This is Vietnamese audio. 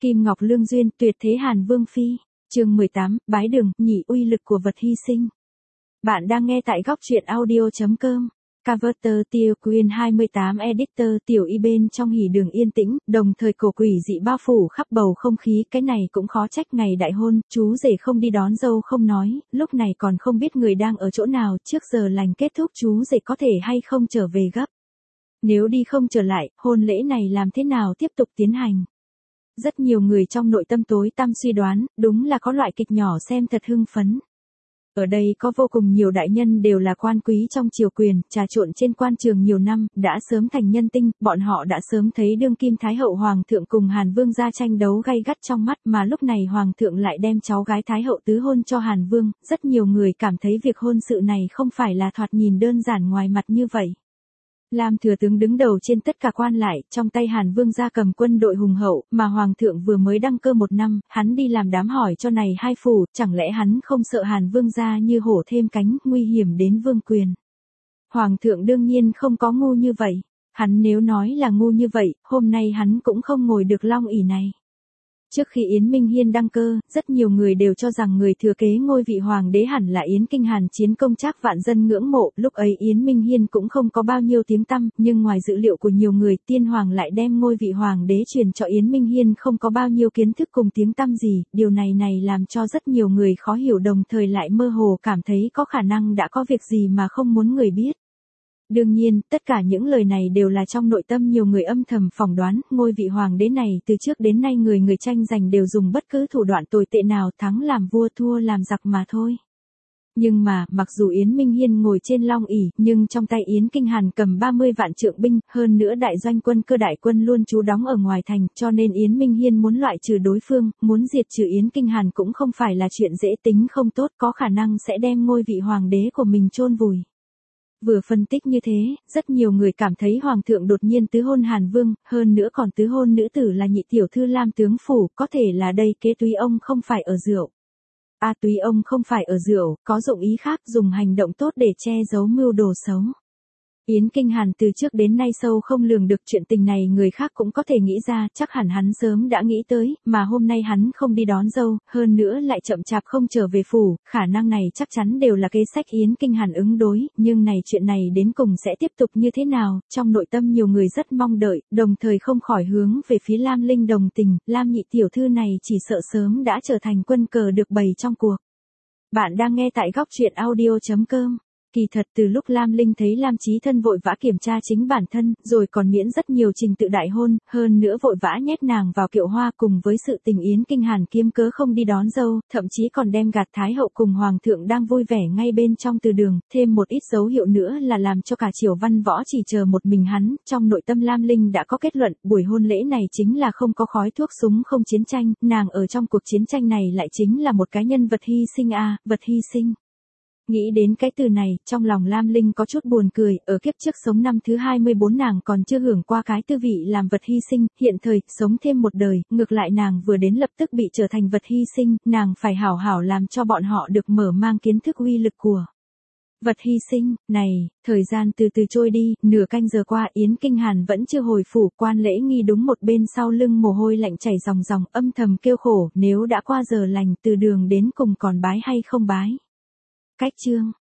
Kim Ngọc Lương duyên, tuyệt thế Hàn Vương phi. Chương 18, bái đường, nhị uy lực của vật hy sinh. Bạn đang nghe tại góc truyện audio.com. Cover Tiêu Quyên 28 Editor Tiểu Y bên trong hỉ đường yên tĩnh, đồng thời cổ quỷ dị bao phủ khắp bầu không khí, cái này cũng khó trách ngày đại hôn, chú rể không đi đón dâu không nói, lúc này còn không biết người đang ở chỗ nào, trước giờ lành kết thúc chú rể có thể hay không trở về gấp. Nếu đi không trở lại, hôn lễ này làm thế nào tiếp tục tiến hành? Rất nhiều người trong nội tâm tối tăm suy đoán, đúng là có loại kịch nhỏ xem thật hưng phấn. Ở đây có vô cùng nhiều đại nhân đều là quan quý trong triều quyền, trà trộn trên quan trường nhiều năm, đã sớm thành nhân tinh, bọn họ đã sớm thấy đương kim Thái hậu Hoàng thượng cùng Hàn Vương ra tranh đấu gay gắt trong mắt, mà lúc này Hoàng thượng lại đem cháu gái Thái hậu tứ hôn cho Hàn Vương, rất nhiều người cảm thấy việc hôn sự này không phải là thoạt nhìn đơn giản ngoài mặt như vậy. Lam thừa tướng đứng đầu trên tất cả quan lại, trong tay Hàn Vương gia cầm quân đội hùng hậu, mà Hoàng thượng vừa mới đăng cơ 1 năm, hắn đi làm đám hỏi cho này hai phủ, chẳng lẽ hắn không sợ Hàn Vương gia như hổ thêm cánh, nguy hiểm đến vương quyền. Hoàng thượng đương nhiên không có ngu như vậy, hắn nếu nói là ngu như vậy, hôm nay hắn cũng không ngồi được long ỷ này. Trước khi Yến Minh Hiên đăng cơ, rất nhiều người đều cho rằng người thừa kế ngôi vị hoàng đế hẳn là Yến Kinh Hàn chiến công trác vạn dân ngưỡng mộ, lúc ấy Yến Minh Hiên cũng không có bao nhiêu tiếng tăm, nhưng ngoài dữ liệu của nhiều người, tiên hoàng lại đem ngôi vị hoàng đế truyền cho Yến Minh Hiên không có bao nhiêu kiến thức cùng tiếng tăm gì, điều này làm cho rất nhiều người khó hiểu, đồng thời lại mơ hồ cảm thấy có khả năng đã có việc gì mà không muốn người biết. Đương nhiên, tất cả những lời này đều là trong nội tâm nhiều người âm thầm phỏng đoán, ngôi vị hoàng đế này từ trước đến nay người tranh giành đều dùng bất cứ thủ đoạn tồi tệ nào, thắng làm vua thua làm giặc mà thôi. Nhưng mà, mặc dù Yến Minh Hiên ngồi trên long ỷ, nhưng trong tay Yến Kinh Hàn cầm 30 vạn trượng binh, hơn nữa đại doanh quân cơ đại quân luôn trú đóng ở ngoài thành, cho nên Yến Minh Hiên muốn loại trừ đối phương, muốn diệt trừ Yến Kinh Hàn cũng không phải là chuyện dễ, tính không tốt, có khả năng sẽ đem ngôi vị hoàng đế của mình chôn vùi. Vừa phân tích như thế, rất nhiều người cảm thấy Hoàng thượng đột nhiên tứ hôn Hàn Vương, hơn nữa còn tứ hôn nữ tử là nhị tiểu thư Lam tướng phủ, có thể là đây kế túy ông không phải ở rượu. Túy ông không phải ở rượu, có dụng ý khác, dùng hành động tốt để che giấu mưu đồ xấu. Yến Kinh Hàn từ trước đến nay sâu không lường được, chuyện tình này người khác cũng có thể nghĩ ra, chắc hẳn hắn sớm đã nghĩ tới, mà hôm nay hắn không đi đón dâu, hơn nữa lại chậm chạp không trở về phủ, khả năng này chắc chắn đều là kế sách Yến Kinh Hàn ứng đối, nhưng chuyện này đến cùng sẽ tiếp tục như thế nào, trong nội tâm nhiều người rất mong đợi, đồng thời không khỏi hướng về phía Lam Linh đồng tình, Lam nhị tiểu thư này chỉ sợ sớm đã trở thành quân cờ được bày trong cuộc. Bạn đang nghe tại góc truyện audio.com. Kỳ thật từ lúc Lam Linh thấy Lam Chí Thân vội vã kiểm tra chính bản thân, rồi còn miễn rất nhiều trình tự đại hôn, hơn nữa vội vã nhét nàng vào kiệu hoa, cùng với sự tình Yến Kinh Hàn kiếm cớ không đi đón dâu, thậm chí còn đem gạt Thái hậu cùng Hoàng thượng đang vui vẻ ngay bên trong từ đường, thêm một ít dấu hiệu nữa là làm cho cả triều văn võ chỉ chờ một mình hắn, trong nội tâm Lam Linh đã có kết luận, buổi hôn lễ này chính là không có khói thuốc súng không chiến tranh, nàng ở trong cuộc chiến tranh này lại chính là một cái nhân vật hy sinh vật hy sinh. Nghĩ đến cái từ này, trong lòng Lam Linh có chút buồn cười, ở kiếp trước sống năm thứ 24 nàng còn chưa hưởng qua cái tư vị làm vật hy sinh, hiện thời, sống thêm một đời, ngược lại nàng vừa đến lập tức bị trở thành vật hy sinh, nàng phải hảo hảo làm cho bọn họ được mở mang kiến thức uy lực của vật hy sinh. Thời gian từ từ trôi đi, nửa canh giờ qua Yến Kinh Hàn vẫn chưa hồi phủ, quan lễ nghi đúng một bên sau lưng mồ hôi lạnh chảy ròng ròng, âm thầm kêu khổ, nếu đã qua giờ lành, từ đường đến cùng còn bái hay không bái. Cách chương